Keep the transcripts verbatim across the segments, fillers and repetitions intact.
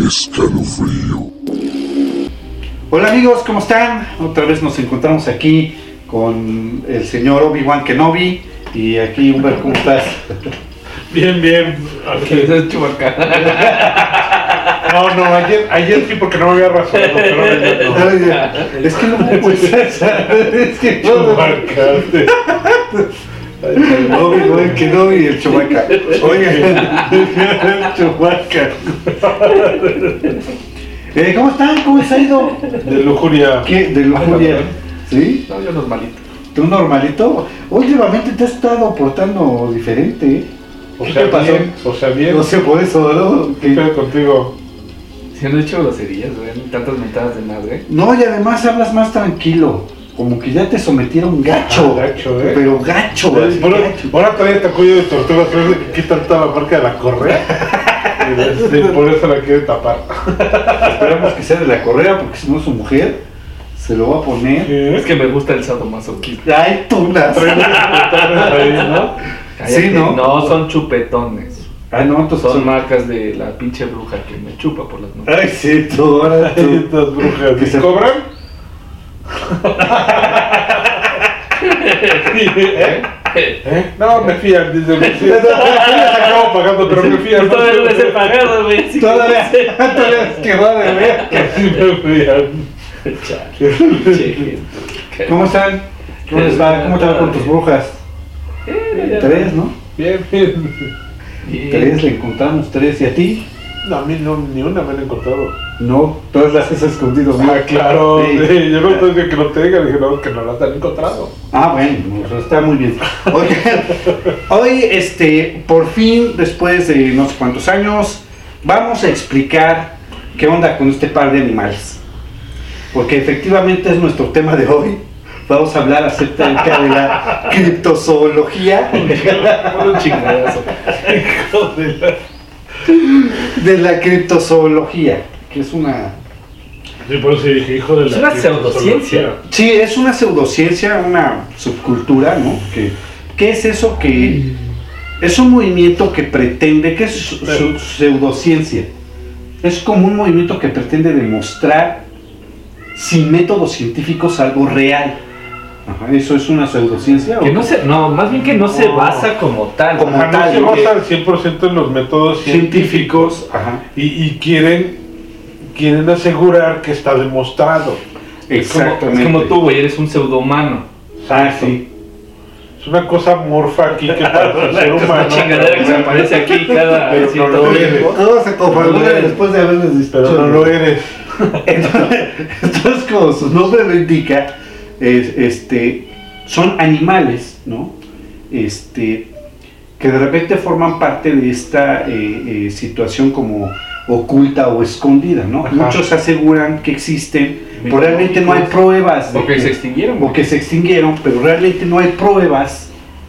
Escalofrío. Hola amigos, ¿cómo están? Otra vez nos encontramos aquí con el señor Obi-Wan Kenobi. Y aquí, Humber, ¿cómo estás? Bien, bien. Aquí es Chewbacca. No, no, ayer, ayer sí porque no me había rasurado, pero ahora ya no. Es que no me puedes es que no Obi-Wan Kenobi y el Chewbacca. Oigan, el Chewbacca. Eh, ¿Cómo están? ¿Cómo les ha ido? De lujuria. ¿Qué? ¿De lujuria? ¿Sí? No, yo normalito. ¿Tú normalito? Últimamente te has estado portando diferente, ¿eh? O ¿Qué sea, te pasó? bien, o sea, bien. No sé por eso, ¿no? ¿Qué pedo contigo? Si han hecho groserías, güey, tantas mentadas de madre. No, y además hablas más tranquilo. Como que ya te sometieron gacho. Ah, gacho, ¿eh? Pero gacho, Ahora, así, gacho. ahora todavía te cuello de tortuga, pero de que quitan toda la marca de la correa. Y este, por eso la quiere tapar. Esperamos que sea de la correa, porque si no su mujer se lo va a poner. ¿Qué? Es que me gusta el sadomasoquismo. Ay, tú las. Ahí, ¿no? Sí, ¿no? No, son chupetones. Ah, no, entonces Son marcas de la pinche bruja que me chupa por las noches. Ay, sí, tú, ahora tú. Estas brujas. Que se- ¿Se cobran? ¿Eh? ¿Eh? No, me fían, dice. Me fían. Yo les acabo pagando, pero me fían. Todavía no les he pagado, güey. así que Todavía, no sé. todavía quedó de ver. Sí me fían. Chale, pinche gente. ¿Cómo están? ¿Cómo les va? ¿Cómo te va con tus brujas? Eh, Tres, ¿no? Bien, bien. Bien. Tres, le encontramos tres. ¿Y a ti? No, a mí no, ni una me han encontrado. No, todas las has escondido. ¿no? Ah, claro. Sí. Sí, yo no tengo que no te diga, dije, no, que no las han encontrado. Ah, bueno, pues está muy bien. Oigan, hoy, este, por fin, después de no sé cuántos años, vamos a explicar qué onda con este par de animales. Porque efectivamente es nuestro tema de hoy. Vamos a hablar acerca de la criptozoología, Un chingadazo. de la criptozoología, que es una... Sí, por eso dije, hijo de la. Es una pseudociencia. Sí, es una pseudociencia, una subcultura, ¿no? Que, ¿Qué es eso que... Es un movimiento que pretende, ¿qué es su, su pseudociencia? Es como un movimiento que pretende demostrar sin métodos científicos algo real. Ajá, eso es una pseudociencia. Que ¿o? no se, no, más bien que no se No. basa como tal. Como Ajá, no tal, se que- basa al cien por ciento en los métodos científicos. científicos. Ajá, Y, y quieren, quieren asegurar que está demostrado. Es como, exactamente. es como tú, güey, eres un pseudohumano. Ah, sí. Es una cosa morfa aquí que parece ser Es humano. una chingadera que se aparece aquí cada Pero no cierto lo tiempo. eres. Todo se confabula Pero- después de haberles dicho. Pero no lo eres. Entonces, entonces, como su nombre lo indica, es, este, son animales, ¿no? Este, que de repente forman parte de esta eh, eh, situación como oculta o escondida, ¿no? Ajá. Muchos aseguran que existen, pero realmente no hay pruebas de Porque que, se extinguieron. o que se extinguieron, pero realmente no hay pruebas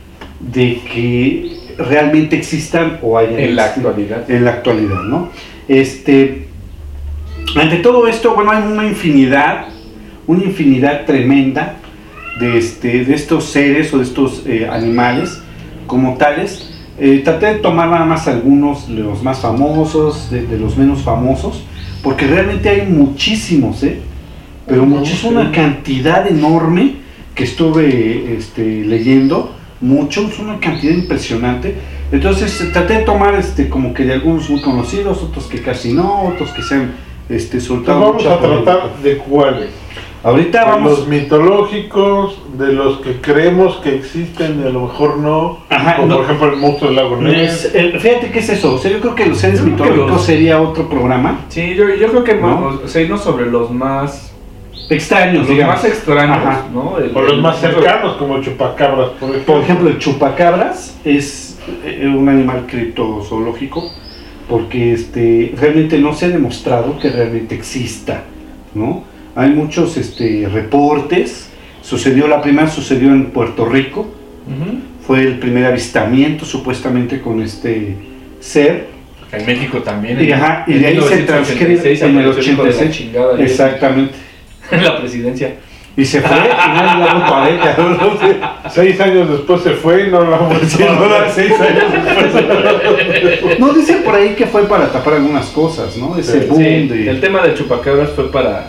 de que realmente existan o hayan En la existido actualidad. en la actualidad, ¿no? Este, ante todo esto, bueno, hay una infinidad, una infinidad tremenda de, este, de estos seres o de estos eh, animales como tales. Eh, traté de tomar nada más algunos de los más famosos, de, de los menos famosos, porque realmente hay muchísimos, ¿eh? Pero No, muchísima, sí. una cantidad enorme que estuve este, leyendo, muchos, una cantidad impresionante. Entonces eh, traté de tomar este, como que de algunos muy conocidos, otros que casi no, otros que se han este, soltado. Entonces vamos mucha a por- tratar de cuáles. Ahorita De vamos. los mitológicos, de los que creemos que existen y a lo mejor no. Ajá, como no. por ejemplo el monstruo del lago Ness. Es- eh, fíjate qué es eso. O sea, yo creo que los seres Yo creo que mitológicos los- sería otro programa. Sí, yo, yo creo que ¿No? vamos, o sea, irnos sobre los más, Extraños, los digamos. más extraños, Ajá. ¿no? El- O los el- más cercanos, como el chupacabras, por ejemplo. Por ejemplo, el chupacabras es eh, un animal criptozoológico porque este, realmente no se ha demostrado que realmente exista, ¿no? Hay muchos este, reportes. Sucedió, la primera sucedió en Puerto Rico. Ujú. Fue el primer avistamiento supuestamente con este ser. En México también. Y, ajá, y en de ahí se mil novecientos ochenta y seis transcribe en el apareció hijo de la ochenta y seis. chingada, ahí Exactamente. En la presidencia. Y se fue y nadie la vuelto a ver, cabrón, no sé. Seis años después se fue y no la vuelto Sí, no, no, seis años después. No, dicen por ahí que fue para tapar algunas cosas, ¿no? Ese Sí, boom Sí, de... el tema del chupacabras fue para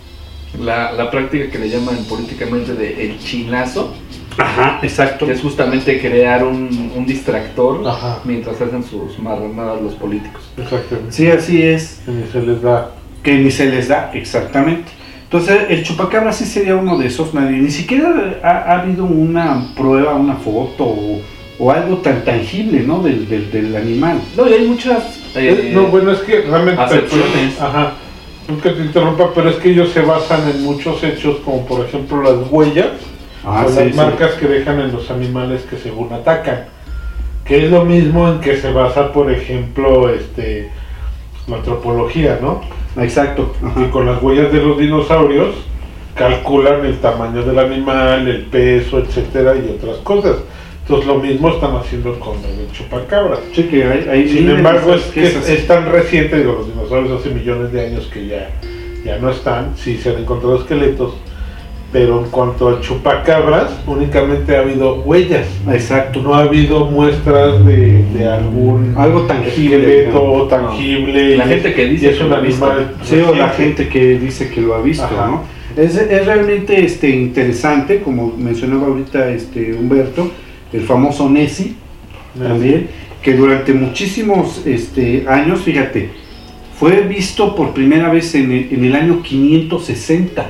la, la práctica que le llaman políticamente de el chinazo, Ajá, exacto. que es justamente crear un, un distractor Ajá. mientras hacen sus marranadas los políticos. Exactamente. Sí, así es. Que ni se les da. Que ni se les da, exactamente. Entonces, el chupacabra sí sería uno de esos, nadie, ni siquiera ha, ha habido una prueba, una foto o, o algo tan tangible, ¿no? Del, del, del animal. No, y hay muchas... eh, no, bueno, es que realmente... acepciones. Ajá. No que te interrumpa, pero es que ellos se basan en muchos hechos, como por ejemplo las huellas, Ah, o sí, las sí. marcas que dejan en los animales que según atacan. Que es lo mismo en que se basa, por ejemplo, este la antropología, ¿no? Exacto. Ajá. Que con las huellas de los dinosaurios calculan el tamaño del animal, el peso, etcétera, y otras cosas. Entonces lo mismo están haciendo con el chupacabras. Sí, que hay, hay Sin miles embargo, de es que es, piezas. es tan reciente, digo, los dinosaurios hace millones de años que ya, ya no están, sí se han encontrado esqueletos, pero en cuanto al chupacabras, únicamente ha habido huellas. Exacto. No ha habido muestras de, de algún Algo tangible, esqueleto ¿no? tangible. La y- gente que dice y es que un lo ha visto. animal. Sí, o la reciente. gente que dice que lo ha visto, Ajá. ¿no? Es, es realmente este, interesante, como mencionaba ahorita este, Humberto, el famoso Nessie, también, que durante muchísimos este, años, fíjate, fue visto por primera vez en el, en el año quinientos sesenta.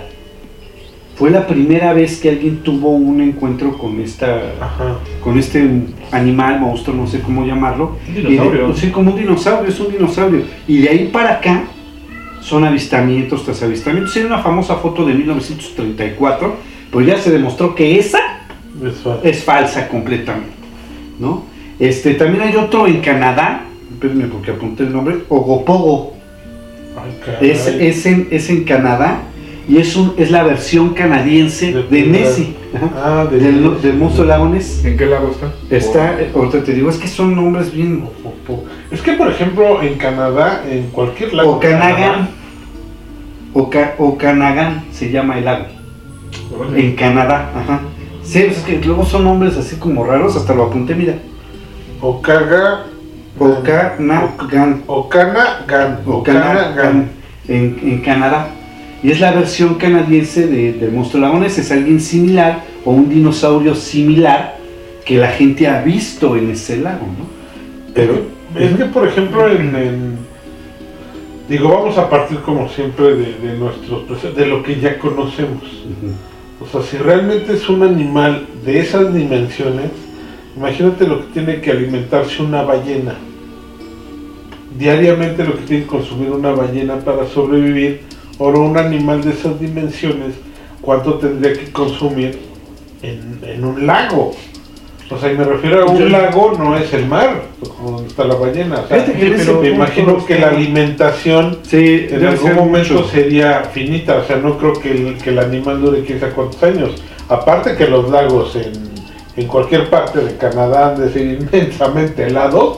Fue la primera vez que alguien tuvo un encuentro con esta, Ajá. con este animal, monstruo, no sé cómo llamarlo. Un dinosaurio. Y de- sí, como un dinosaurio, es un dinosaurio. Y de ahí para acá son avistamientos tras avistamientos. Hay una famosa foto de mil novecientos treinta y cuatro, pero ya se demostró que esa Eso. es falsa completamente, ¿no? Este, también hay otro en Canadá, espérenme porque apunté el nombre, Ogopogo, Ay, caray. es, es, en, es en Canadá y es, un, es la versión canadiense De de, Piedra. Nessie, ajá, Ah, de del, del monstruo lago Ness. ¿En qué lago está? Está, eh, ahorita te digo, es que son nombres bien... Es que, por ejemplo, en Canadá, en cualquier lago. Okanagan, Oka, Okanagan se llama el lago, en Canadá, ajá. Sí, es que luego son nombres así como raros, hasta lo apunté, mira. Okaga. Okanagan, Okanagan. Okanagan, en, en Canadá. Y es la versión canadiense de, del monstruo lago Ness. Es alguien similar o un dinosaurio similar que la gente ha visto en ese lago, ¿no? Pero Es que, por ejemplo, en, en- digo, vamos a partir como siempre de, de nuestros prece- de lo que ya conocemos. Ujú. O sea, si realmente es un animal de esas dimensiones, imagínate lo que tiene que alimentarse una ballena. Diariamente lo que tiene que consumir una ballena para sobrevivir. Ahora un animal de esas dimensiones, ¿cuánto tendría que consumir en, en un lago? O sea, y me refiero a un Yo- lago, no es el mar, como donde está la ballena. O sea, Fíjate que en ese pero me punto imagino que está- la alimentación Sí, en debe algún ser momento mucho. sería finita. O sea, no creo que el, que el animal dure quién sabe cuántos años. Aparte que los lagos en, en cualquier parte de Canadá han de ser inmensamente helados.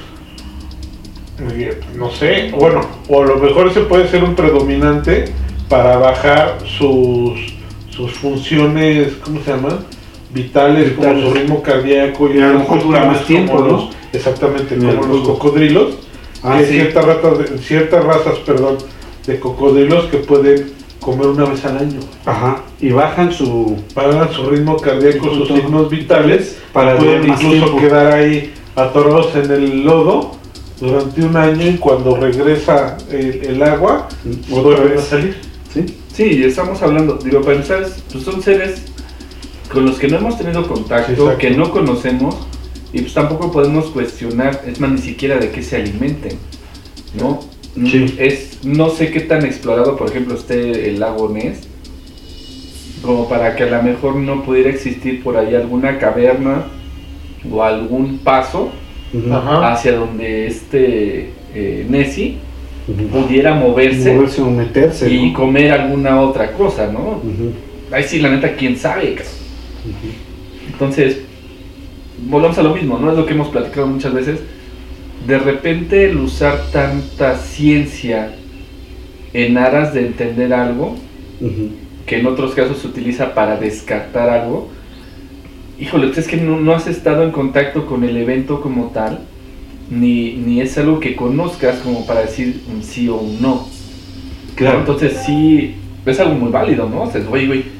Eh, No sé, bueno, o a lo mejor ese puede ser un predominante para bajar sus, sus funciones, ¿cómo se llaman? Vitales, como Vitales. su ritmo cardíaco Y a lo mejor otras dura más cuestiones tiempo, como ¿no? los- exactamente, Y el como los jugo. cocodrilos. Ah, hay sí. ciertas, ratas de- ciertas razas, perdón, de cocodrilos que pueden comer una vez al año. Ajá, y bajan su... Pagan su ritmo cardíaco, sus Justo. signos vitales, Para pueden durar más incluso tiempo. quedar ahí atorados en el lodo durante un año y cuando regresa el, el agua, Otra vuelven a vez. salir. ¿Sí? Sí, estamos hablando, digo, para empezar, es- pues son seres con los que no hemos tenido contacto, Exacto. que no conocemos, y pues tampoco podemos cuestionar, es más, ni siquiera de qué se alimenten, ¿no? Sí. Es, no sé qué tan explorado, por ejemplo, esté el lago Ness, como para que a lo mejor no pudiera existir por ahí alguna caverna o algún paso Ujú. Ajá. hacia donde este eh, Nessie Ujú. pudiera moverse Moverse o meterse, y ¿no? comer alguna otra cosa, ¿no? Ujú. Ahí sí, la neta, quién sabe, cabrón. Ujú. Entonces, volvemos a lo mismo, ¿no? Es lo que hemos platicado muchas veces. De repente, el usar tanta ciencia en aras de entender algo, Ujú. que en otros casos se utiliza para descartar algo. Híjole, es que no, no has estado en contacto con el evento como tal, ni, ni es algo que conozcas como para decir un sí o un no. Claro. Entonces sí, es algo muy válido, ¿no? O sea, güey, güey,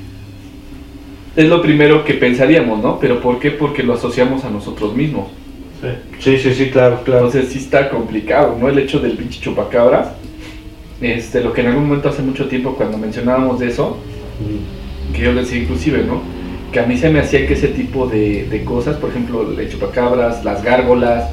es lo primero que pensaríamos, ¿no? Pero ¿por qué? Porque lo asociamos a nosotros mismos. Sí, sí, sí, claro, claro. Entonces sí está complicado, ¿no? El hecho del pinche chupacabras, este, lo que en algún momento hace mucho tiempo cuando mencionábamos de eso, mm. que yo decía inclusive, ¿no? Que a mí se me hacía que ese tipo de, de cosas, por ejemplo, el chupacabras, las gárgolas,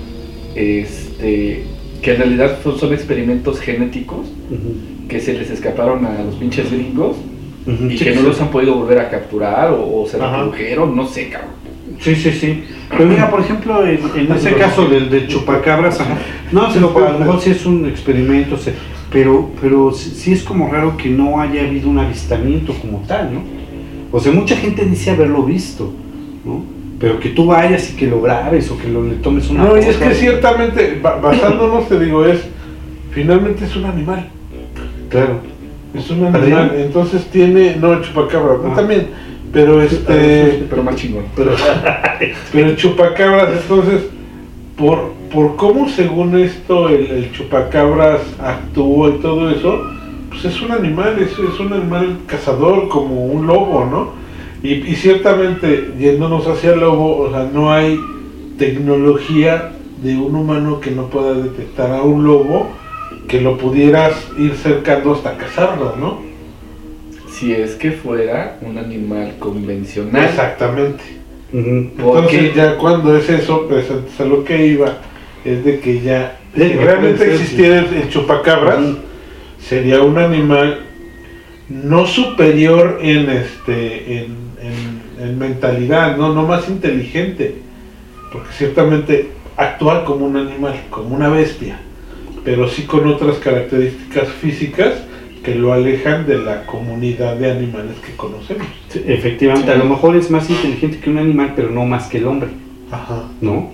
este, que en realidad son, son experimentos genéticos uh-huh. que se les escaparon a los pinches gringos uh-huh. y sí, que no sí. los han podido volver a capturar o, o se reprodujeron, no sé, cabrón. Sí, sí, sí. Pero mira, por ejemplo, en, en ese caso del, del chupacabras, no, se lo, a lo mejor sí es un experimento, se, pero, pero sí es como raro que no haya habido un avistamiento como tal, ¿no? O sea, mucha gente dice haberlo visto, ¿no? Pero que tú vayas y que lo grabes o que lo, le tomes una No, y es que ciertamente, basándonos, te digo, es, finalmente es un animal. Claro. Es un animal, entonces tiene, no el chupacabra, ah. también, pero este... Pero más chingón. Pero, pero el chupacabras, entonces, por, por cómo según esto el, el chupacabras actúa y todo eso, pues es un animal, es, es un animal cazador como un lobo, ¿no? Y, y ciertamente, yéndonos hacia el lobo, o sea, no hay tecnología de un humano que no pueda detectar a un lobo, que lo pudieras ir cercando hasta cazarlo, ¿no? Si es que fuera un animal convencional. Exactamente. Uh-huh. Entonces ya cuando es eso, pues a lo que iba, es de que ya, si realmente existiera el, el chupacabras, uh-huh. sería un animal no superior en este en, en, en mentalidad, no, no más inteligente, porque ciertamente actúa como un animal, como una bestia, pero sí con otras características físicas que lo alejan de la comunidad de animales que conocemos. Sí, efectivamente, a lo mejor es más inteligente que un animal, pero no más que el hombre. Ajá. ¿No?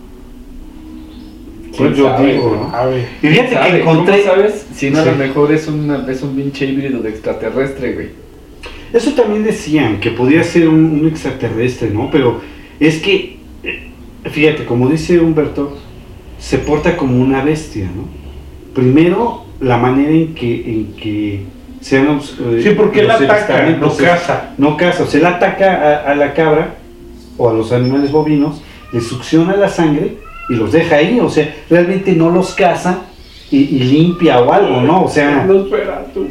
Pues yo sabe, digo, ¿no? A ver. Y fíjate que encontré... ¿Cómo sabes? Si no, sí. a lo mejor es, una, es un pinche híbrido de extraterrestre, güey. Eso también decían, que podía ser un, un extraterrestre, ¿no? Pero es que, fíjate, como dice Humberto, se porta como una bestia, ¿no? Primero, la manera en que, en que sean los... Eh, sí, porque él ataca, no caza. No caza, o sea, él ataca a, a la cabra o a los animales bovinos, le succiona la sangre y los deja ahí, o sea, realmente no los caza y, y limpia o algo, ¿no? O sea... Nosferatu.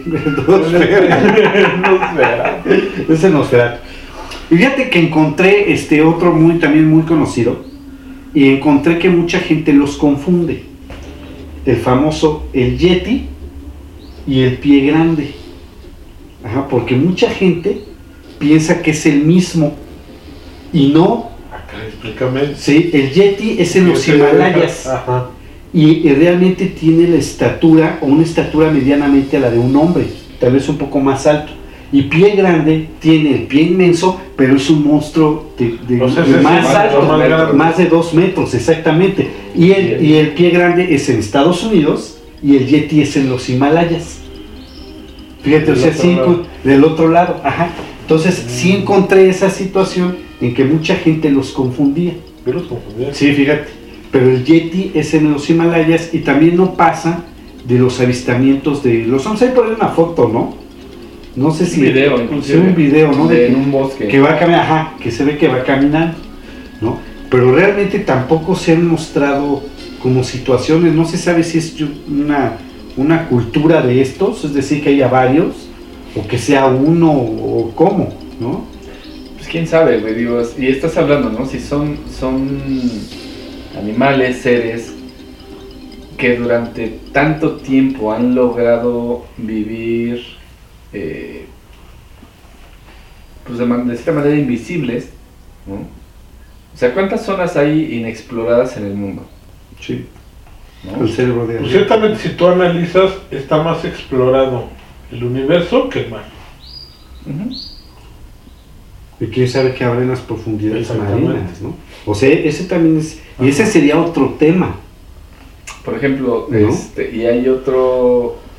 Nosferatu. Ese Nosferatu. Y fíjate que encontré este otro muy, también muy conocido, y encontré que mucha gente los confunde. El famoso, el Yeti y el pie grande. Ajá, porque mucha gente piensa que es el mismo, y no. Acá, explícame. Sí, el Yeti es en los Himalayas. Ajá. Y, y realmente tiene la estatura, o una estatura medianamente a la de un hombre, tal vez un poco más alto. Y pie grande tiene el pie inmenso, pero es un monstruo de, de, o sea, de más sí, alto, más, más de dos metros, exactamente. Y el, y el pie grande es en Estados Unidos y el Yeti es en los Himalayas. Fíjate, o sea, sí, del otro lado. Ajá. Entonces, mm. sí encontré esa situación en que mucha gente los confundía. Yo los confundía. Sí, fíjate. Pero el Yeti es en los Himalayas y también no pasa de los avistamientos de los... Vamos a ir por ahí una foto, ¿no? No sé si... Un video, inclusive. Un video, ¿no? De, de en que, un bosque. Que va caminando, ajá, que se ve que va caminando, ¿no? Pero realmente tampoco se han mostrado como situaciones, no se sabe si es una, una cultura de estos, es decir, que haya varios, o que sea uno, o cómo, ¿no? Pues quién sabe, güey, digo, y estás hablando, ¿no? Si son, son animales, seres que durante tanto tiempo han logrado vivir, eh, pues de, man, de cierta manera invisibles, ¿no? O sea, ¿cuántas zonas hay inexploradas en el mundo? Sí. ¿No? El cerebro de pues ciertamente, si tú analizas, está más explorado el universo que el mar. Uh-huh. Y quién sabe qué habrá en las profundidades marinas, ¿no? O sea, ese también es... Y ese sería otro tema. Por ejemplo, ¿no? este, y hay otro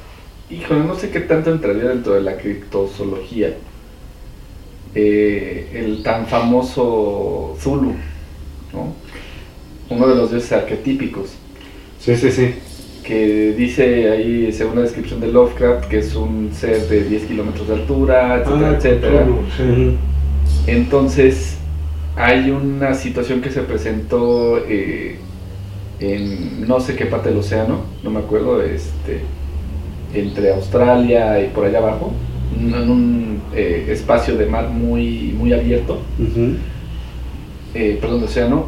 híjole, no sé qué tanto entraría dentro de la criptozoología. Eh, el tan famoso Zulu, ¿no? Uno de los dioses arquetípicos. Sí, sí, sí. Que dice ahí, según la descripción de Lovecraft, que es un ser de diez kilómetros de altura, etcétera, Ah, etcétera. Cthulhu, sí. Entonces, hay una situación que se presentó eh, en no sé qué parte del océano, no me acuerdo, este, entre Australia y por allá abajo, en un eh, espacio de mar muy, muy abierto, Uh-huh. eh, perdón, de océano,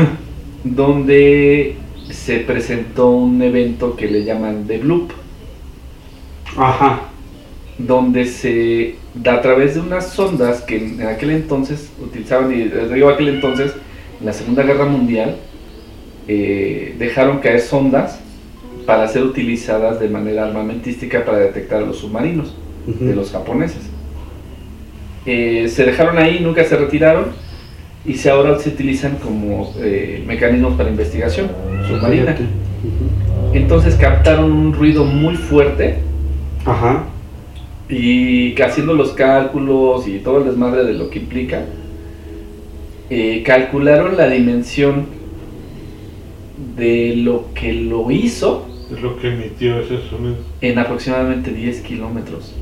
donde se presentó un evento que le llaman The Bloop, Ajá. donde se da a través de unas sondas que en aquel entonces utilizaban, y les digo aquel entonces, en la Segunda Guerra Mundial, eh, dejaron caer sondas para ser utilizadas de manera armamentística para detectar a los submarinos Uh-huh. de los japoneses. Eh, se dejaron ahí, nunca se retiraron, y se ahora se utilizan como eh, mecanismos para investigación submarina. Uh-huh. Entonces captaron un ruido muy fuerte Ajá. y que haciendo los cálculos y todo el desmadre de lo que implica, eh, calcularon la dimensión de lo que lo hizo Es lo que emitió ese sonido. en aproximadamente diez kilómetros.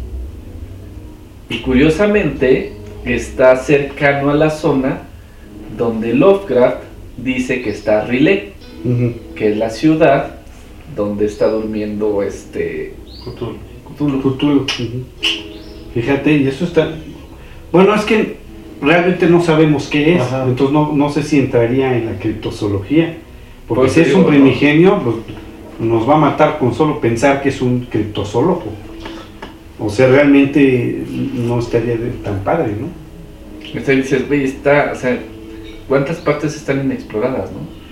Y curiosamente está cercano a la zona donde Lovecraft dice que está Riley, Uh-huh. que es la ciudad donde está durmiendo este Cthulhu. Cthulhu. Cthulhu. Uh-huh. Fíjate, y eso está... Bueno, es que realmente no sabemos qué es, Ajá. entonces no, no sé si entraría en la criptozoología, porque Pues si es digo, un ¿no? primigenio, pues, nos va a matar con solo pensar que es un criptozoólogo. O sea, realmente no estaría de- tan padre, ¿no? Entonces dices, güey, está, o sea, ¿cuántas partes están inexploradas, no?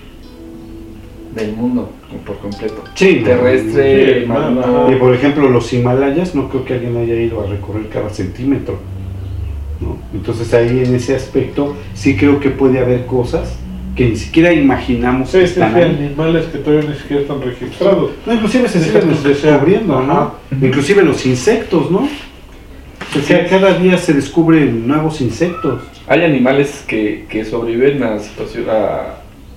Del mundo, por completo. Sí. Terrestre, Sí, marino. ajá. Y por ejemplo, los Himalayas, no creo que alguien haya ido a recorrer cada centímetro, ¿no? Entonces ahí en ese aspecto sí creo que puede haber cosas que ni siquiera imaginamos Sí, que sí, sí, están ahí. animales que todavía ni siquiera están registrados. No, inclusive se Deja siguen tu deseo. descubriendo, ¿no? Ajá. Inclusive los insectos, ¿no? O sea, cada día se descubren nuevos insectos. Hay animales que, que sobreviven a, situación, a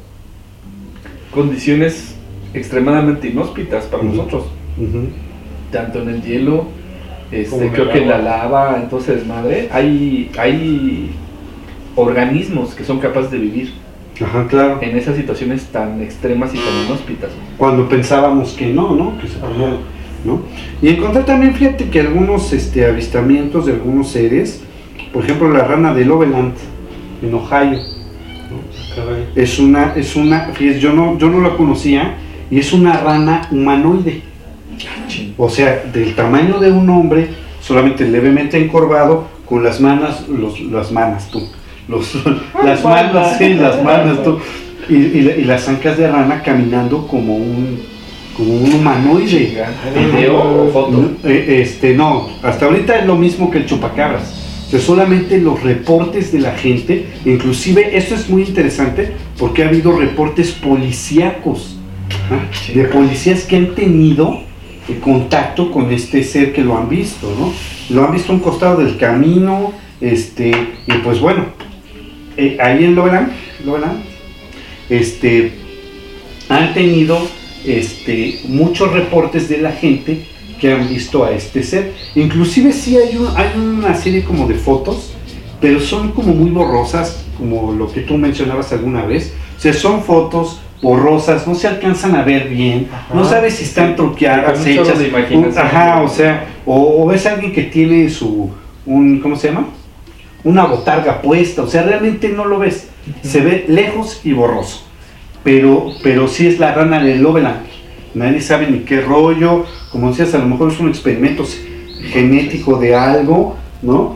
condiciones extremadamente inhóspitas para Ujú. nosotros, Ujú. tanto en el hielo, este, Como en creo el que en la agua. lava, entonces madre, hay, hay organismos que son capaces de vivir Ajá, claro. en esas situaciones tan extremas y tan inhóspitas. Cuando pensábamos que no, ¿no? Que se podía, Ajá. ¿no? Y encontré también, fíjate que algunos este, avistamientos de algunos seres, por ejemplo la rana de Loveland en Ohio, Caray. es una, es una, fíjate, yo no, yo no la conocía, y es una rana humanoide, o sea, del tamaño de un hombre, solamente levemente encorvado, con las manos, los, las manos tú, los, las manos, sí, las manos tú, y, y, la- y las ancas de rana caminando como un, como un humanoide. ¿Video o foto? No, eh, este, no, hasta ahorita es lo mismo que el chupacabras. O sea, solamente los reportes de la gente, inclusive esto es muy interesante porque ha habido reportes policíacos, ¿ah? De policías que han tenido eh, contacto con este ser que lo han visto, ¿no? Lo han visto a un costado del camino, este, y pues bueno, eh, ahí en Loveland, Loveland, este, han tenido este, muchos reportes de la gente que han visto a este ser. Inclusive sí hay, un- hay una serie como de fotos, pero son como muy borrosas, como lo que tú mencionabas alguna vez. O sea, son fotos borrosas, no se alcanzan a ver bien, Ajá. no sabes si están truqueadas, Con un chorro hechas. de imaginación. un- ajá, o sea, o, o ves a alguien que tiene su, un, ¿cómo se llama? Una botarga puesta, o sea, realmente no lo ves. Se ve lejos y borroso. Pero, pero sí es la rana de Loveland. Nadie sabe ni qué rollo. Como decías, a lo mejor es un experimento genético de algo, ¿no?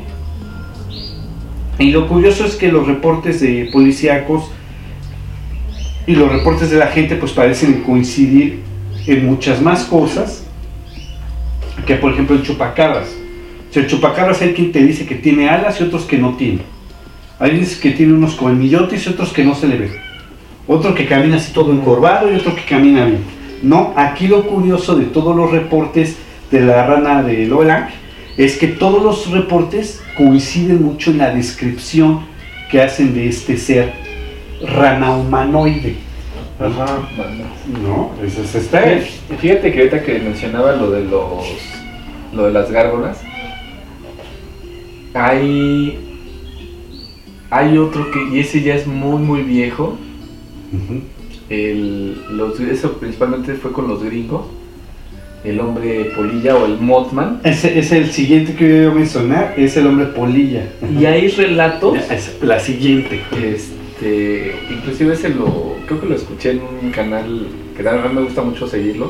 Y lo curioso es que los reportes de policíacos y los reportes de la gente pues parecen coincidir en muchas más cosas que, por ejemplo, el chupacabras. O sea, el chupacabras hay quien te dice que tiene alas y otros que no tiene. Hay dice que tiene unos colmillotes y otros que no se le ven. Otro que camina así todo encorvado y otro que camina bien. No, aquí lo curioso de todos los reportes de la rana de Loelang es que todos los reportes coinciden mucho en la descripción que hacen de este ser rana humanoide. Ajá. No, eso es está. Fíjate que ahorita que mencionaba lo de los lo de las gárgolas, hay hay otro que, y ese ya es muy muy viejo. Uh-huh. El, los, eso principalmente fue con los gringos, el hombre polilla o el Mothman. Ese es el siguiente que yo iba a mencionar, es el hombre polilla. Y hay relatos. Ya, es la siguiente. Este, inclusive ese lo, creo que lo escuché en un canal que la verdad me gusta mucho seguirlo.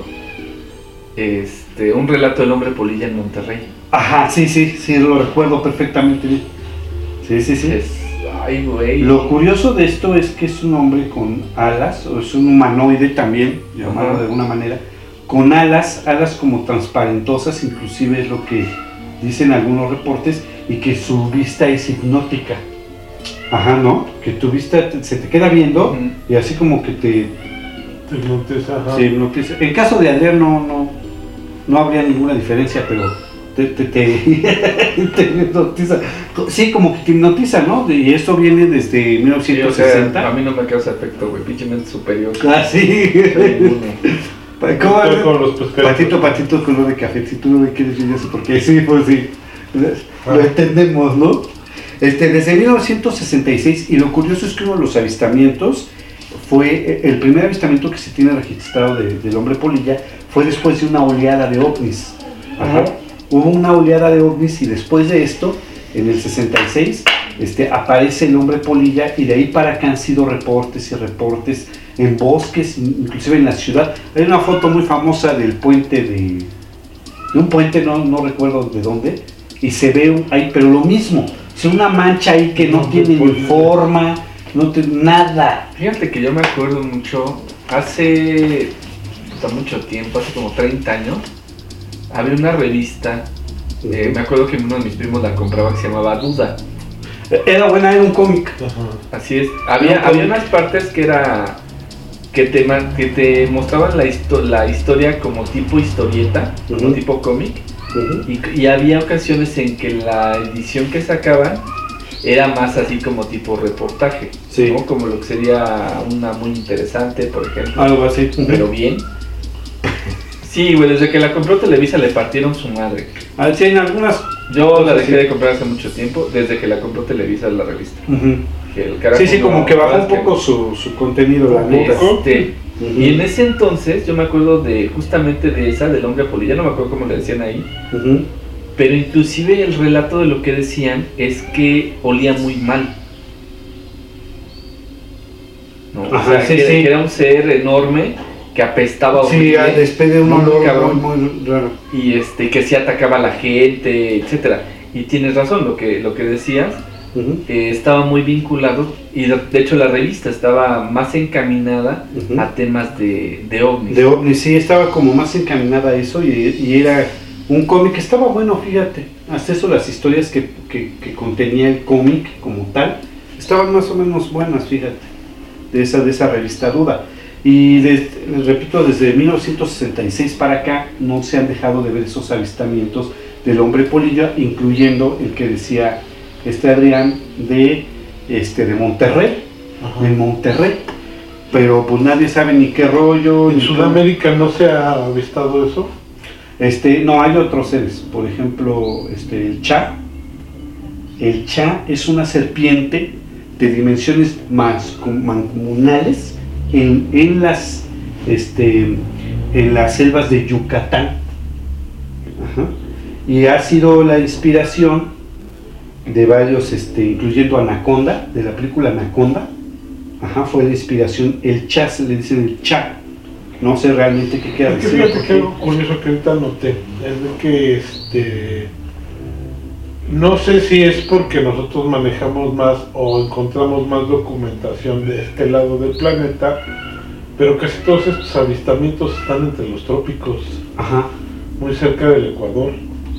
Este, un relato del hombre polilla en Monterrey. Ajá, sí, sí, sí, lo recuerdo perfectamente bien. Sí, sí, sí. Es, ay, güey. Lo curioso de esto es que es un hombre con alas, o es un humanoide también, llamarlo uh-huh. de alguna manera, con alas, alas como transparentosas, inclusive es lo que dicen algunos reportes, y que su vista es hipnótica. Ajá, ¿no? Que tu vista te, se te queda viendo uh-huh. y así como que te... Te hipnotiza, ajá. Se hipnotiza. En caso de Adrián no, no, no habría ninguna diferencia, pero... Te, te, te, te hipnotiza. Sí, como que te hipnotiza, ¿no? Y esto viene desde mil novecientos sesenta. Sí, o sea, a mí no me causa efecto, güey, pinche mente superior. Ah, sí. ¿Cómo es? Con los patito, patito, color de café. Si tú no me quieres, yo ya sé por qué. Sí, pues sí. Ah. Lo entendemos, ¿no? Este, desde mil novecientos sesenta y seis, y lo curioso es que uno de los avistamientos fue, el primer avistamiento que se tiene registrado de, del hombre polilla fue después de una oleada de ovnis. Ajá. Hubo una oleada de ovnis y después de esto, en el sesenta y seis, este, aparece el hombre polilla y de ahí para acá han sido reportes y reportes en bosques, inclusive en la ciudad. Hay una foto muy famosa del puente de, de un puente, no, no recuerdo de dónde, y se ve ahí, pero lo mismo, es una mancha ahí que no, no tiene ni forma, no tiene nada. Fíjate que yo me acuerdo mucho, hace pues, mucho tiempo, hace como treinta años, había una revista, eh, me acuerdo que uno de mis primos la compraba, que se llamaba Duda. Era buena, era un cómic. Así es, había, había unas partes que era que te, que te mostraban la, histo la historia como tipo historieta, uh-huh. como tipo cómic, uh-huh. y, y había ocasiones en que la edición que sacaban era más así como tipo reportaje, sí. ¿no? Como lo que sería una muy interesante, por ejemplo, algo así, uh-huh. pero bien. Sí, güey, desde que la compró Televisa le partieron su madre. Ah, sí, en algunas... Yo la dejé de comprar hace mucho tiempo, desde que la compró Televisa la revista. Uh-huh. que el sí, sí, como que bajó un poco que... su, su contenido, la neta. Este, uh-huh. Y en ese entonces, yo me acuerdo de justamente de esa, del hombre polilla, no me acuerdo cómo le decían ahí, uh-huh. pero inclusive el relato de lo que decían es que olía muy mal. ¿No? Ajá, o sea, sí, que, sí. que era un ser enorme que apestaba sí, horrible, despide un olor cabrón, muy, muy raro. Y este, que sí atacaba a la gente, etcétera. Y tienes razón, lo que, lo que decías, uh-huh. eh, estaba muy vinculado, y de, de hecho la revista estaba más encaminada uh-huh. a temas de, de ovnis. De ovnis, sí, estaba como más encaminada a eso, y, y era un cómic que estaba bueno, fíjate. Hasta eso, las historias que, que, que contenía el cómic como tal, estaban más o menos buenas, fíjate, de esa, de esa revista Duda. Y de, repito, desde mil novecientos sesenta y seis para acá no se han dejado de ver esos avistamientos del hombre polilla, incluyendo el que decía este Adrián de, este, de Monterrey, Ajá. en Monterrey, pero pues nadie sabe ni qué rollo. ¿En Sudamérica no se ha avistado eso? Este, no, hay otros seres, por ejemplo, este, el Cha. El Cha es una serpiente de dimensiones más mancomunales en, en las este, en las selvas de Yucatán. Ajá. Y ha sido la inspiración de varios, este, incluyendo Anaconda, de la película Anaconda. Ajá, fue la inspiración, el Cha, se le dicen el Cha. No sé realmente qué quiera decir. Fíjate que algo curioso que ahorita noté, es de que este, no sé si es porque nosotros manejamos más o encontramos más documentación de este lado del planeta, pero casi todos estos avistamientos están entre los trópicos, Ajá. muy cerca del Ecuador.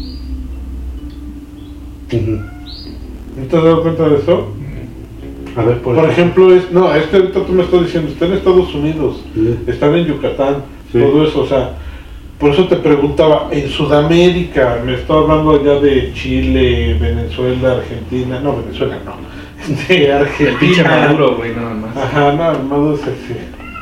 Uh-huh. ¿No te has dado cuenta de eso? A ver, por, por ejemplo, es, no, es que ahorita tú me estás diciendo, está en Estados Unidos, sí. están en Yucatán, sí. todo eso, o sea, Por eso te preguntaba, en Sudamérica, me estaba hablando ya de Chile, Venezuela, Argentina, no, Venezuela no, de Argentina. El pinche Maduro, güey, nada más. Ajá, no, Maduro es así.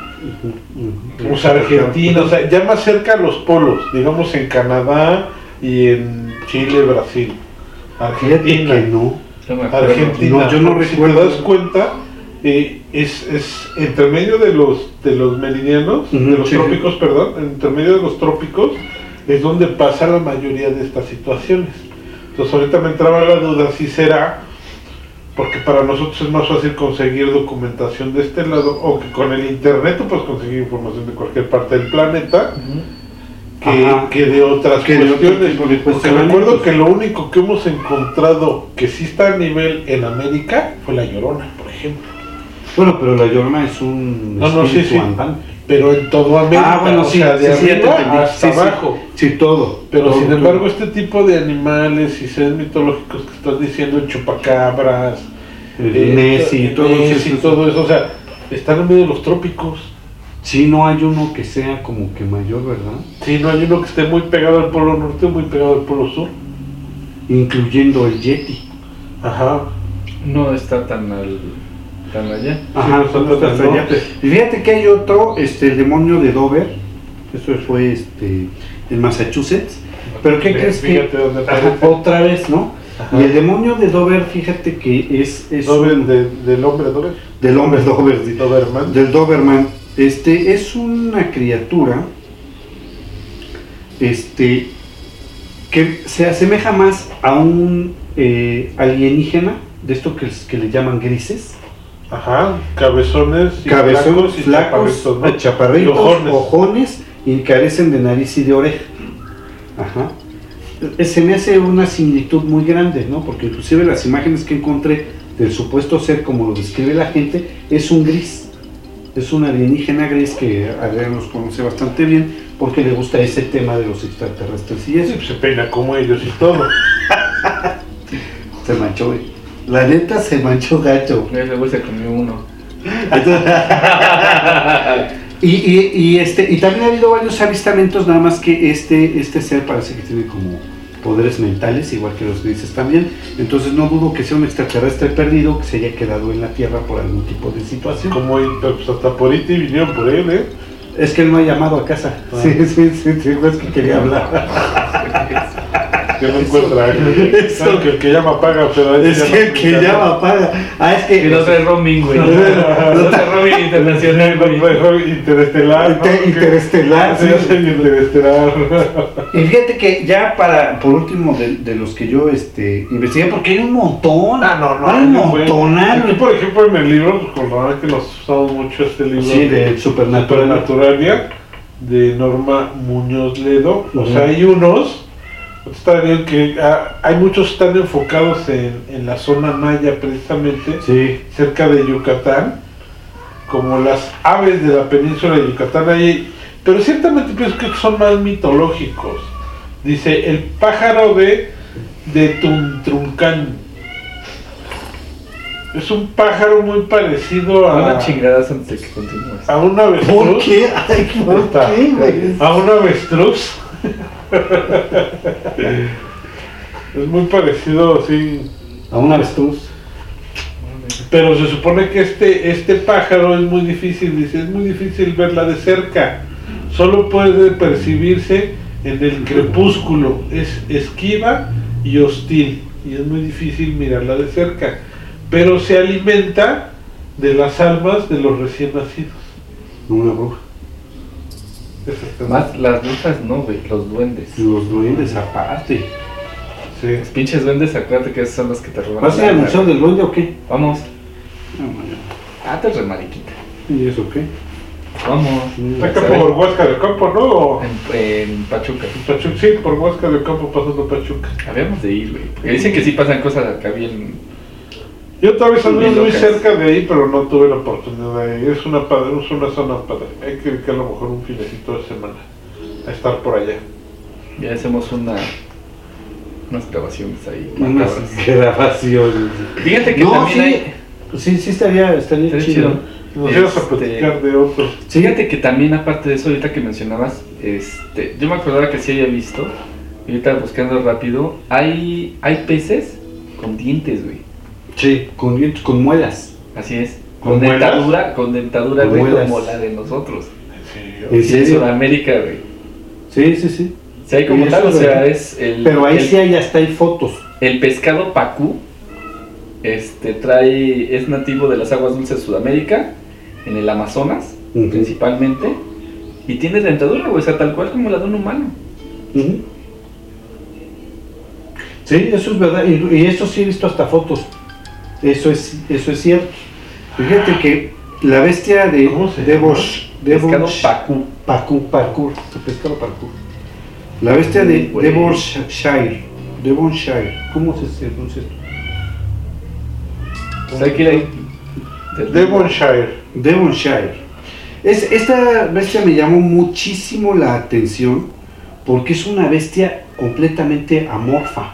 O sea, Argentina, o sea, ya más cerca a los polos, digamos en Canadá y en Chile, Brasil. Argentina, que no. Yo me acuerdo. Argentina, No, yo no porque si recuerdo. te das cuenta, eh, es, es entre medio de los de los meridianos, Ujú, de los sí. trópicos, perdón, entre medio de los trópicos es donde pasa la mayoría de estas situaciones. Entonces ahorita me entraba la duda si será, porque para nosotros es más fácil conseguir documentación de este lado, o que con el internet tú puedes conseguir información de cualquier parte del planeta, Ujú. que, Ajá. que de otras Que de otro cuestiones. tipo de Porque cuestionamientos. recuerdo que lo único que hemos encontrado que sí está a nivel en América fue la Llorona, por ejemplo. Bueno, pero la Llorona es un No, no, sí, espíritu sí. andante. Pero en todo América, Ah, bueno, o sí, sea, de sí, sí, ya te arriba entendí. hasta Sí, sí. abajo. Sí, todo. Pero todo, sin todo. embargo, este tipo de animales y seres mitológicos que estás diciendo, chupacabras, El eh, Nessie, todo Nessie, eso. todo eso, o sea, están en medio de los trópicos. Sí, no hay uno que sea como que mayor, ¿verdad? Sí, no hay uno que esté muy pegado al polo norte, muy pegado al polo sur. Incluyendo el Yeti. Ajá. No está tan al tan allá. Ajá, no son está otras tan allá. norte. Y fíjate que hay otro, este, el demonio de Dover. Eso fue este, en Massachusetts. Pero ¿qué Ve, crees que? fíjate dónde Ajá, aparece. otra vez, ¿no? Ajá. Y el demonio de Dover, fíjate que es, es Dover, un- de- del hombre Dover. del hombre Dover, sí. Doberman. del Doberman. Este es una criatura este que se asemeja más a un eh, alienígena de esto que, que le llaman grises, Ajá, cabezones y cabezones y flacos, chaparritos, ¿no? chaparritos, Y ojones. ojones y carecen de nariz y de oreja. Ajá. Eh, Se me hace una similitud muy grande, ¿no? Porque inclusive las imágenes que encontré del supuesto ser, como lo describe la gente, es un gris. Es un alienígena gris que Adrián los conoce bastante bien porque le gusta ese tema de los extraterrestres y Sí, eso. pues se peina como ellos y todo. Se manchó, güey. La neta se manchó gacho. Ese güey se comió uno. Y, y, y, este, y también ha habido varios avistamientos, nada más que este, este ser parece que tiene como poderes mentales, igual que los grises también. Entonces no dudo que sea un extraterrestre perdido que se haya quedado en la Tierra por algún tipo de situación. Como pues hasta por I T vinieron por él, ¿eh? Es que él no ha llamado a casa. Ah. Sí, sí, sí, sí, no es que quería hablar. Que no encuentra. eso. Claro, que el que llama paga, pero a Es ese que ya el no que aplica. llama paga. Ah, es que. Y no trae roaming, güey. No trae roaming internacional, güey. Mejor interestelar. Inter- ¿no? interestelar, Sí, sí. sí, interestelar. Y fíjate que ya para, por último, de, de los que yo este, investigué, porque hay un montón. Ah, no, no. Hay un no, güey. montonal. Aquí, por ejemplo, en el libro, pues, con la verdad que nos usamos mucho este libro. Sí, de Supernatural. Supernaturalia, de Norma Muñoz Ledo. O Ujú. sea, hay unos, está bien que ah, hay muchos están enfocados en, en la zona maya precisamente, Sí. cerca de Yucatán, como las aves de la península de Yucatán, hay, pero ciertamente pienso que son más mitológicos. Dice, el pájaro de, de Tuntruncán. Es un pájaro muy parecido a, Una chingada antes de que continúes. a un avestruz. ¿Por qué? Ay, ¿por Está. qué, güey? A un avestruz. Es muy parecido, sí. A un avestruz. Pero se supone que este, este pájaro es muy difícil, dice, es muy difícil verla de cerca. Solo puede percibirse en el crepúsculo. Es esquiva y hostil. Y es muy difícil mirarla de cerca. Pero se alimenta de las almas de los recién nacidos. Una bruja. Exactamente. Más las brujas no, güey, los duendes. Los duendes aparte. Sí. Los pinches duendes, acuérdate que esos son los que te roban. ¿Vas a ir la al lana, museo güey. del duende o qué? Vamos. No, no, Ah, te re mariquita. no. ¿Y eso qué? Vamos. Acá ¿Sabes? por Huasca de Campo, ¿no? O- En, en Pachuca. Pachuca, sí, por Huasca de Campo pasando Pachuca. Habíamos de ir, güey. Porque dicen que sí pasan cosas acá bien. Yo tal vez ando Bien muy locas. cerca de ahí, pero no tuve la oportunidad de ir. Es una, padre, es una zona padre. Hay que dedicar a lo mejor un finecito de semana a estar por allá. Ya hacemos una. Unas grabaciones ahí. Unas macabras. grabaciones. Fíjate que No, también sí. hay. Sí, sí estaría, estaría Estaría chido. chido. Nos ibas a Este- platicar de otros. Fíjate que también, aparte de eso, ahorita que mencionabas, este, yo me acordaba que sí había visto, y ahorita buscando rápido, hay, hay peces con dientes, güey. Sí, con dientes, con muelas. Así es. ¿Con Con, muelas? dentadura, con dentadura, Con güey, muelas. como la de nosotros. ¿En serio? ¿En Sí, en serio? Sudamérica, güey. Sí, sí, sí. Si hay como Y tal, eso o es sea, de- es el, Pero ahí el, sí hay, hasta hay fotos. el pescado pacú, este, trae, es nativo de las aguas dulces de Sudamérica, en el Amazonas, Ujú. principalmente, y tiene dentadura, güey, o sea, tal cual como la de un humano. Ujú. Sí, eso es verdad. Y, y eso sí he visto hasta fotos. Eso es, eso es cierto. Fíjate que la bestia de ¿Cómo se Devonsh- Pescado Devonsh- pacú. Parkour, parkour, el pescado parkour. La bestia de Mm, güey. Devonshire, Devonshire, ¿cómo se pronuncia esto? O sea, aquí la hay- Devonshire. Devonshire. Es, esta bestia me llamó muchísimo la atención porque es una bestia completamente amorfa.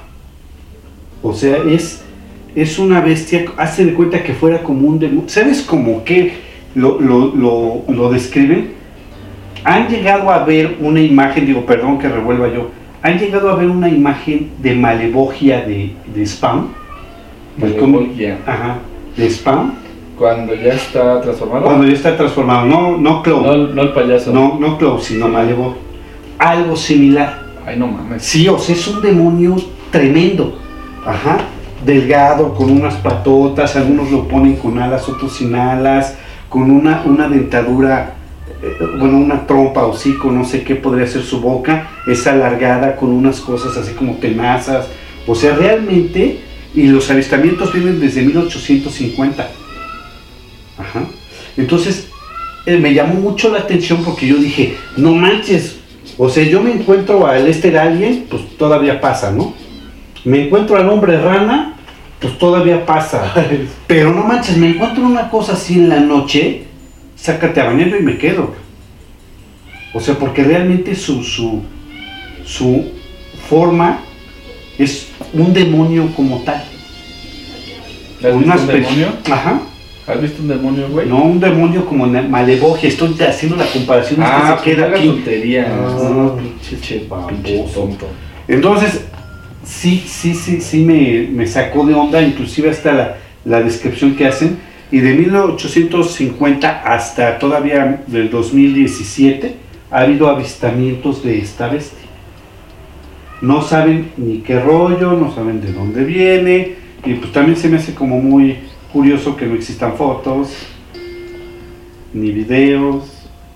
O sea, es, es una bestia, hace de cuenta que fuera como un demonio. ¿Sabes cómo que lo, lo, lo, lo describen? Han llegado a ver una imagen, digo, perdón que revuelva yo, han llegado a ver una imagen de Malevogia de, de Spawn. Del cómic- Malevogia. Ajá, de Spawn. Cuando ya está transformado. Cuando ya está transformado, no, no Clow, No, no, no el payaso. no, Clow, sino Malevogia. Algo similar. Ay, no mames. Sí, o sea, es un demonio tremendo. Ajá. Delgado, con unas patotas, algunos lo ponen con alas, otros sin alas, con una, una dentadura, eh, bueno, una trompa, hocico, no sé qué podría ser su boca, es alargada con unas cosas así como tenazas. O sea, realmente, y los avistamientos vienen desde mil ochocientos cincuenta. Ajá. Entonces, eh, me llamó mucho la atención porque yo dije, no manches, o sea, yo me encuentro al Lester Alien, pues todavía pasa, ¿no? Me encuentro al hombre rana, pues todavía pasa. Pero no manches, me encuentro una cosa así en la noche, sácate a bañar y me quedo. O sea, porque realmente su, su, su forma es un demonio como tal. ¿Has Con visto una un especie- demonio? Ajá. ¿Has visto un demonio, güey? No, un demonio como na- Malevogia, estoy haciendo la comparación, es Ah, que se queda pues, aquí. tontería. Ah, No, pinche pinche, baboso. pinche tonto. Entonces, sí, sí, sí, sí me, me sacó de onda, inclusive hasta la, la descripción que hacen. Y de mil ochocientos cincuenta hasta todavía del dos mil diecisiete ha habido avistamientos de esta bestia. No saben ni qué rollo, no saben de dónde viene. Y pues también se me hace como muy curioso que no existan fotos, ni videos,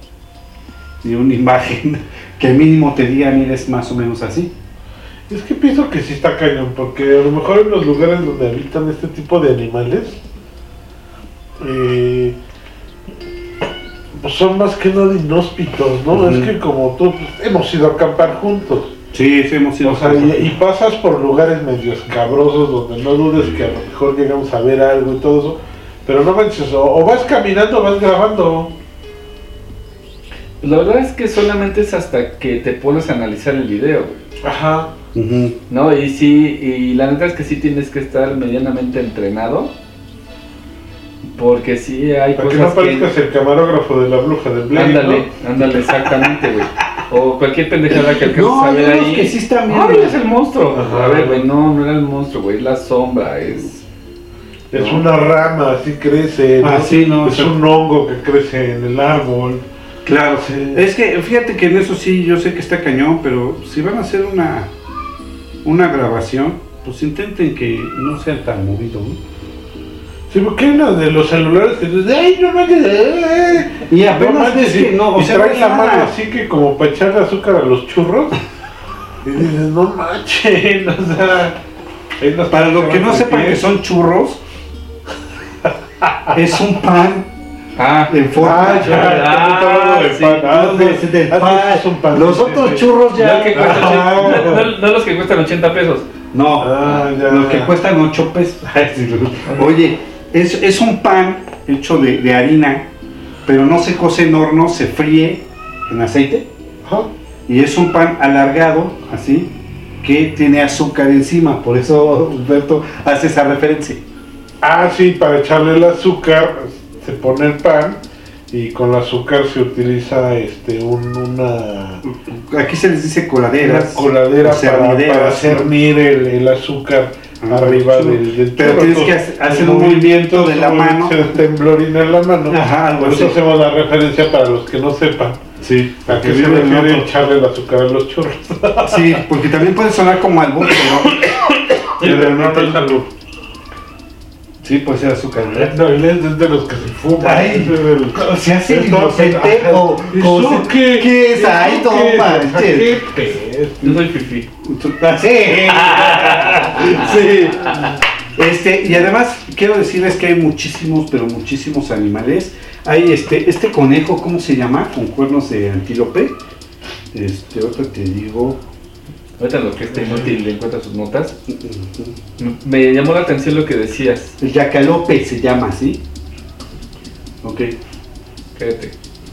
ni una imagen que mínimo te diga, mira, es más o menos así. Es que pienso que sí está cañón, porque a lo mejor en los lugares donde habitan este tipo de animales, eh, pues son más que nada inhóspitos, ¿no? Ujú. Es que como tú, pues, hemos ido a acampar juntos. Sí, sí, hemos ido O sea, y, y pasas por lugares medio escabrosos donde no dudes que a lo mejor llegamos a ver algo y todo eso, pero no manches, o, o vas caminando o vas grabando. Pues la verdad es que solamente es hasta que te pones a analizar el video, güey. Ajá. Ujú. No, y sí, y la neta es que sí tienes que estar medianamente entrenado. Porque sí hay Para que cosas no parezcas el camarógrafo de la bruja de Blair, Ándale, ¿no? ándale, exactamente, güey. O cualquier pendejada que alcances No, a hay ver unos ahí. que sí están Ah, bien. es el monstruo. Ajá. A ver, güey, no, no era el monstruo, güey, es la sombra, es... Es ¿no? una rama, así crece, ¿no? Ah, sí, no, es o sea- un hongo que crece en el árbol. Claro, Sí. es que fíjate que en eso sí yo sé que está cañón, pero si van a hacer una, una grabación, pues intenten que no sea tan movido, ¿no? Sí, porque hay una de los celulares que dices, ¡ay, no manches! eh". Y apenas No manches, ves que y- no, o y sea, traen no la es mano nada. así que como para echarle azúcar a los churros. Y dices, no manches, o sea... ahí nos Para los que no pasamos sepan de que pie. son churros, es un pan Ah, en forma. ah, ya, Ah, ya, ya, de sí, pan. Ah, No, sí, de- del ah, sí, pan. es un pan, Los sí, otros sí. churros ya. No, que cuestan Ah. ochenta- no, no- no los que cuestan ochenta pesos. No, Ah, ya. los que cuestan ocho pesos. Ay, sí, lo- Oye, es, es un pan hecho de, de harina, pero no se cose en horno, se fríe en aceite. Ajá. Y es un pan alargado, así, que tiene azúcar encima. Por eso Humberto hace esa referencia. Ah, sí, para echarle el azúcar se pone el pan y con el azúcar se utiliza este un, una aquí se les dice coladeras, una coladera para, para ¿no? cernir el, el azúcar ah, arriba sí. del, del pero tienes que hacer, hacer un movimiento de la mano, se temblorina en la mano. Ajá, por eso así. Hacemos la referencia para los que no sepan. Sí, a qué se refiere echarle el azúcar a los churros. Sí, porque también puede sonar como albur, ¿no? Pero no, no es albur. Sí, puede ser azúcar, ¿verdad? No, él es de los que se fuman. Ay, del... se hace inocente o... ¿Eso qué? ¿Qué es? Ay, no manches. ¿Qué pez? Yo soy fifí. Sí. Sí. Este, y además, quiero decirles que hay muchísimos, pero muchísimos animales. Hay este, este conejo, ¿cómo se llama? Con cuernos de antílope. Este, ahorita te digo... Ahorita lo que está inútil le encuentra sus notas. Me llamó la atención lo que decías. El yacalope se llama, ¿sí? Ok. Cállate.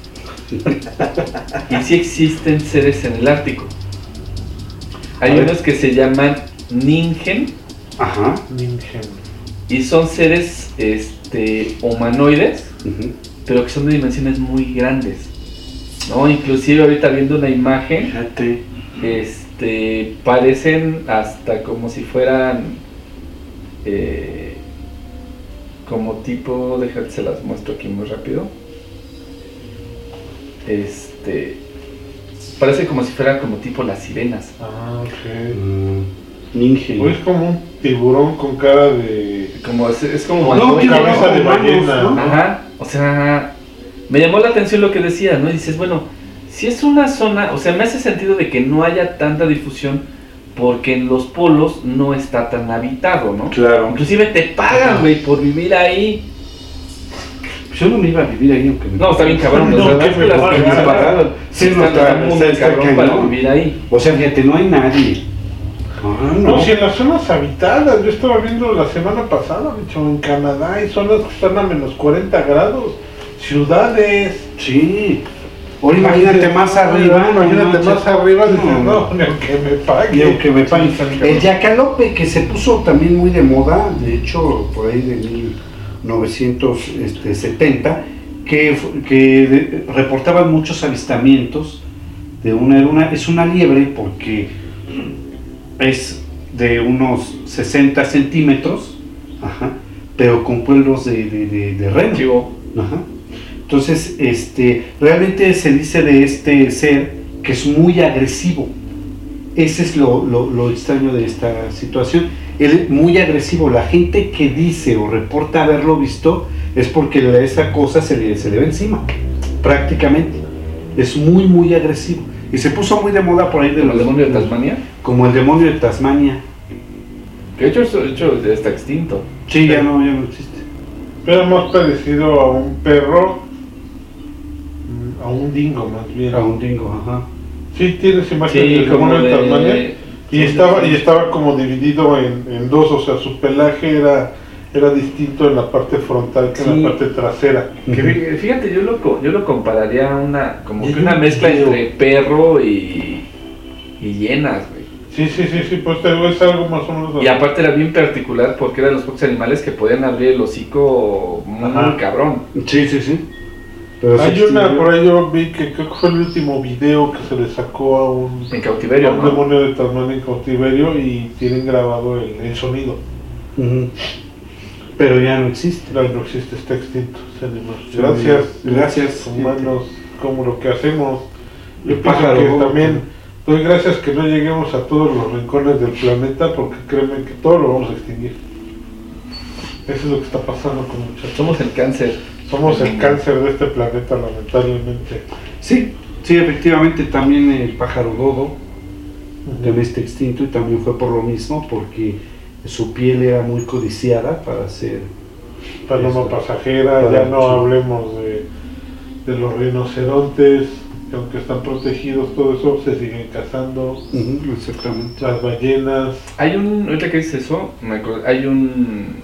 Y sí existen seres en el Ártico. Hay unos que se llaman ningen. Ajá. Ningen. Y son seres este, humanoides, uh-huh. pero que son de dimensiones muy grandes. ¿No? Inclusive ahorita viendo una imagen. Fíjate. Este, Este, parecen hasta como si fueran eh, como tipo, déjate se las muestro aquí muy rápido. Este, parece como si fueran como tipo las sirenas. Ah, ok. Mm, Ningen. O es como un tiburón con cara de, como es, es como no, con cabeza de ballena, ¿no? Ajá, o sea, me llamó la atención lo que decía, ¿no? Y dices, bueno, si es una zona, o sea, me hace sentido de que no haya tanta difusión porque en los polos no está tan habitado, ¿no? Claro. Inclusive te pagan, güey, por vivir ahí. Yo no me iba a vivir ahí aunque me... No, está bien cabrón, no, no, que me pagaron. Sí, no está muy cabrón para vivir ahí. O sea, fíjate, no hay nadie. Ah, no. No, si en las zonas habitadas, yo estaba viendo la semana pasada, de hecho, en Canadá hay zonas que están a menos cuarenta grados, ciudades. Sí. Ahora imagínate más arriba, imagínate no, más arriba, dices, no, ni aunque me paguen. Ni aunque me paguen. El yacalope, que se puso también muy de moda, de hecho, por ahí de mil novecientos setenta, que, que de, reportaban muchos avistamientos de una, de una, es una liebre porque es de unos sesenta centímetros, ajá, pero con cuernos de, de, de, de reno. Ajá. Entonces, este, realmente se dice de este ser que es muy agresivo. Ese es lo, lo, lo extraño de esta situación. Él es muy agresivo. La gente que dice o reporta haberlo visto es porque esa cosa se le, se le ve encima, prácticamente. Es muy, muy agresivo. Y se puso muy de moda por ahí de ¿Como los, el demonio de Tasmania? Como el demonio de Tasmania. Que de hecho, de hecho ya está extinto. Sí, ya no, ya no existe. Pero más parecido a un perro, a un dingo más bien. A un dingo, ajá. Sí, tienes imagen sí, del demonio de Tasmania. De... Y estaba, y estaba como dividido en, en dos, o sea, su pelaje era, era distinto en la parte frontal que sí. en la parte trasera. Que, fíjate, yo lo, yo lo compararía a una, como que una mezcla entre perro y, y hienas, güey. Sí, sí, sí, sí, pues es algo más o menos. Y aparte era bien particular porque eran los pocos animales que podían abrir el hocico muy Ajá. cabrón. Sí, sí, sí. Pero hay una, extinguió. Por ahí yo vi que creo que fue el último video que se le sacó a un, en cautiverio, a un ¿no? demonio de Tasmania en cautiverio y tienen grabado el, el sonido. Uh-huh. Pero ya no existe. No, no existe, está extinto ese animal. Gracias, gracias humanos, como lo que hacemos. Yo pienso que también doy gracias que no lleguemos a todos los rincones del planeta porque créeme que todo lo vamos a extinguir. Eso es lo que está pasando con muchachos. Somos el cáncer. Somos el cáncer de este planeta, lamentablemente. Sí, sí, efectivamente también el pájaro dodo uh-huh. también está extinto y también fue por lo mismo, porque su piel era muy codiciada para hacer paloma pasajera, ya no hablemos de, de los rinocerontes, que aunque están protegidos, todo eso se siguen cazando. Uh-huh, exactamente. Las ballenas. Hay un, ahorita que dices eso, me acuerdo, hay un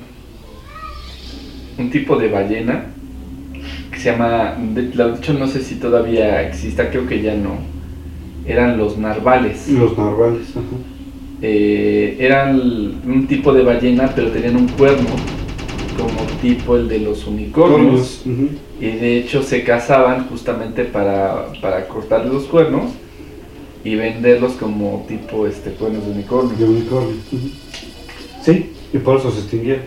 un tipo de ballena que se llama, de, de hecho no sé si todavía exista, creo que ya no, eran los narvales. Los narvales, ajá. Eh, eran un tipo de ballena, pero tenían un cuerno como tipo el de los unicornios. Uh-huh. Y de hecho se cazaban justamente para, para cortarles los cuernos y venderlos como tipo este cuernos de unicornio. De unicornio. Uh-huh. Sí, y por eso se extinguieron.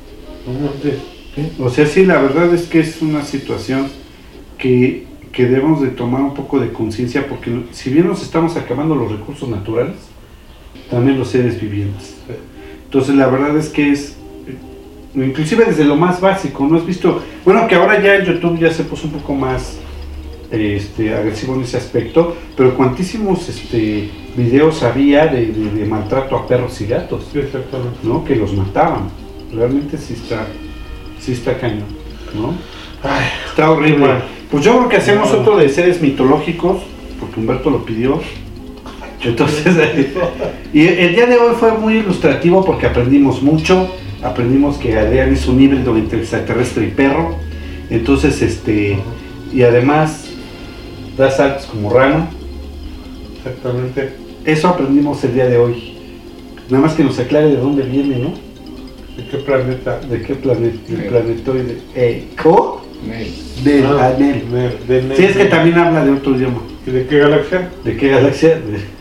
O sea, sí, la verdad es que es una situación que, que debemos de tomar un poco de conciencia, porque si bien nos estamos acabando los recursos naturales, también los seres vivientes. Entonces la verdad es que es, inclusive desde lo más básico, ¿no has visto? Bueno, que ahora ya en YouTube ya se puso un poco más este, agresivo en ese aspecto, pero cuantísimos este, videos había de, de, de maltrato a perros y gatos, Exactamente. ¿no? Que los mataban. Realmente sí está, sí está cañón, ¿no? Ay, está horrible. Pues yo creo que hacemos no. otro de seres mitológicos, porque Humberto lo pidió. Entonces, y el día de hoy fue muy ilustrativo porque aprendimos mucho. Aprendimos que Adrián es un híbrido entre extraterrestre y perro. Entonces, este, y además da saltos como rana. Exactamente. Eso aprendimos el día de hoy. Nada más que nos aclare de dónde viene, ¿no? ¿De qué planeta? ¿De qué planeta? El Nel. planetoide. Eh, ¿Cómo? Nel. De Ah, Anel. De, de, de Sí, es que también habla de otro idioma. ¿Y de qué galaxia? ¿De qué galaxia? De...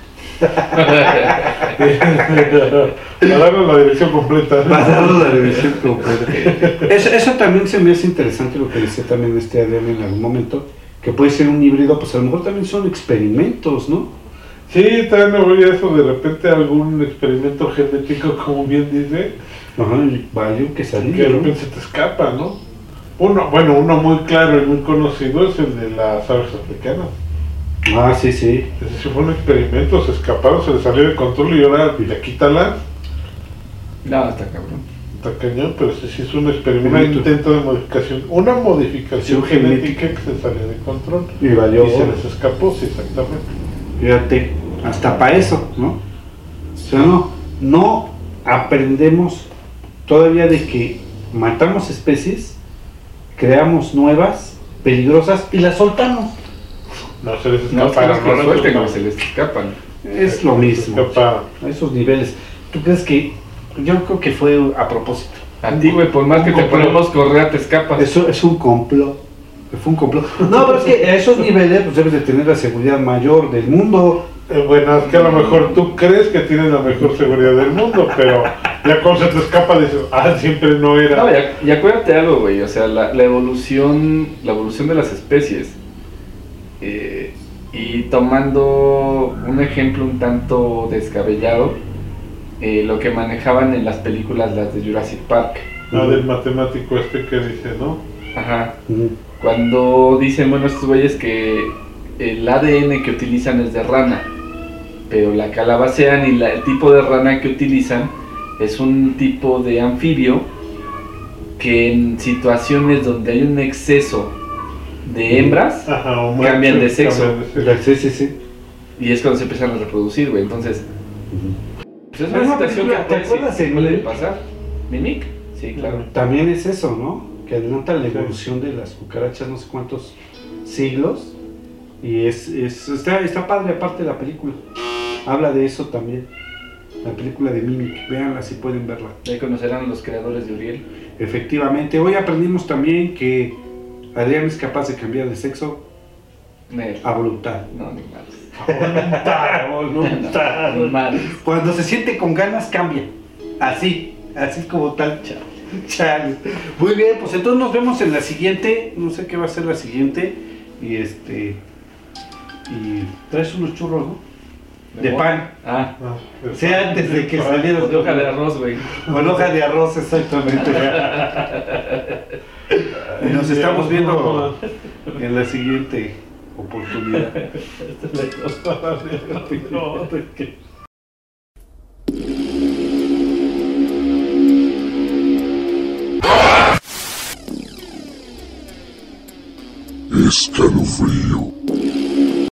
Para darnos la dirección completa. Para darnos la dirección completa. Eso, eso también se me hace interesante lo que decía también este Adrián en algún momento, que puede ser un híbrido, pues a lo mejor también son experimentos, ¿no? Sí, también me voy a eso, de repente algún experimento genético, como bien dice, Ajá, y valió que que salió, de ¿no? repente se te escapa, ¿no? Uno, bueno, uno muy claro y muy conocido es el de las aves africanas. Ah, sí, sí. Ese sí fue un experimento, se escaparon, se les salió de control y ahora ya quítala. No, está cabrón. Está cañón, pero ese sí es un experimento, un Bonito. intento de modificación, una modificación Sí, genética que se salió de control. Y valió, Y se les escapó, sí, exactamente. fíjate, hasta para eso, ¿no? O sea, no, no aprendemos todavía de que matamos especies, creamos nuevas, peligrosas y las soltamos. No se les No, es que escaparon, los que no les suelten, escaparon. güey, se les escapan. Es lo Se mismo. escaparon. A esos niveles. ¿Tú crees que.? Yo creo que fue a propósito. A ti, güey, por más que te complot. ponemos correa, te escapas. Eso es un complot. Fue un complot. No, pero es que a esos niveles pues debes de tener la seguridad mayor del mundo. Eh, bueno, es que a lo mejor tú crees que tienes la mejor seguridad del mundo, pero ya cuando se te escapa dices, ah, siempre no era. No, y, y acuérdate algo, güey, o sea, la, la evolución la evolución de las especies, eh, y tomando un ejemplo un tanto descabellado, eh, lo que manejaban en las películas, las de Jurassic Park. Ah, del matemático este que dice, ¿no? Ajá. Ujú. Cuando dicen, bueno, estos güeyes que el A D N que utilizan es de rana, pero la calabacean y la, el tipo de rana que utilizan es un tipo de anfibio que en situaciones donde hay un exceso de hembras, Ajá, o cambian de sexo. cambian de Sí, sí, sí. y es cuando se empiezan a reproducir, güey. Entonces, Ujú. pues es Hay una una situación que película, ¿te puede, acuerdas sí, de puede Mimic? pasar. ¿Mimic? Sí, claro. También es eso, ¿no? Que adelanta la evolución de las cucarachas no sé cuántos siglos. Y es, es está, está padre aparte de la película. Habla de eso también. La película de Mimic. Véanla si pueden verla. Ahí conocerán a los creadores de Uriel. Efectivamente. Hoy aprendimos también que Adrián es capaz de cambiar de sexo Nel. a voluntad. No, ni madres. A voluntad. Ni madres. Cuando se siente con ganas cambia. Así. Así como tal. Chale. Muy bien, pues entonces nos vemos en la siguiente. No sé qué va a ser la siguiente. Y este. Y traes unos churros, ¿no? De mo- pan. Ah, Ah, O sea, antes de que salieras de hoja de arroz, güey. Con hoja de arroz, exactamente. Y nos estamos viendo en la siguiente oportunidad. No, ¿de qué? Escalofrío.